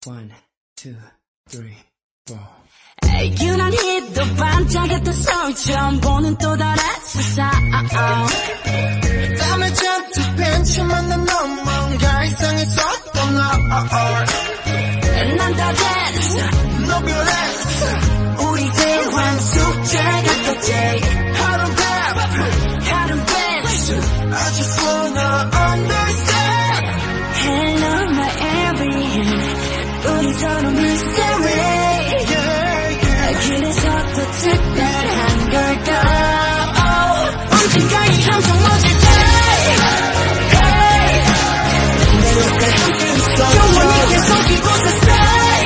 One, two, three, four. 유난히도 반짝였던 서울 처음 보는 또 다른 세상 땀을 잔뜩 벤치 만난 넌 뭔가 이상했었던 너 난 다 됐어 너 변했어 우리 대화는 숙제 같았지 하루 배수 I just wanna understand Hello my everything 우리 서로 mystery 그래서 더 특별한 걸까 언젠가이 항상 멋질 때 내 옆에 함께 있어 영원히 계속 이곳에 stay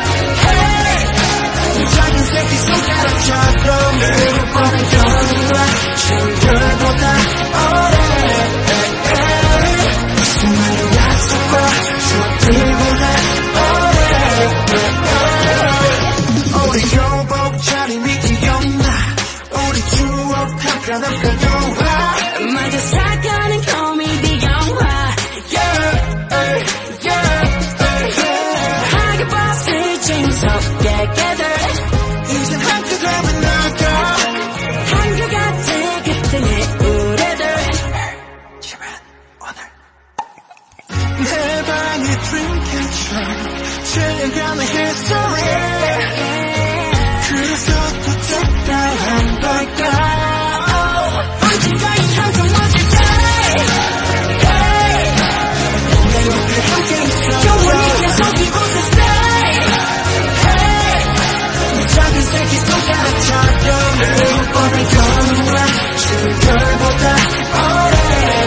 이 작은 새끼 손가락처럼 내게 뻔한 겨울과 추운 별보다 오래 수많은 약속과 추억들보다 오래 우리 교복 차림이 기억나 우리 추억 한가득 영화 마저 살가는 코미디 영화 하게 봤을 재밌었게 gather 이젠 함께 되면 나가 한결같은 그때의 우리들 제발 오늘 내 방이 dream catcher 채워가는 history 그래서 또 특별한 걸까 언젠가이 항상 멋질 때 내 옆에 함께 있어 영원히 계속 이곳에 stay 이 작은 새끼 손가락처럼 내게 뻔한 겨울과 추운 별보다 오래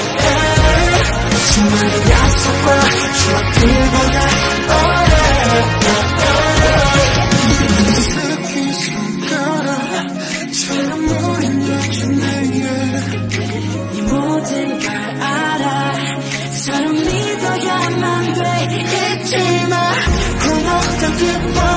수많은 약속과 추억들보다 오래 스킨 손가락처럼 우린 여기 내게 이 모든 걸 알아 서로 믿어야만 돼 잊지마 고맙던 기쁨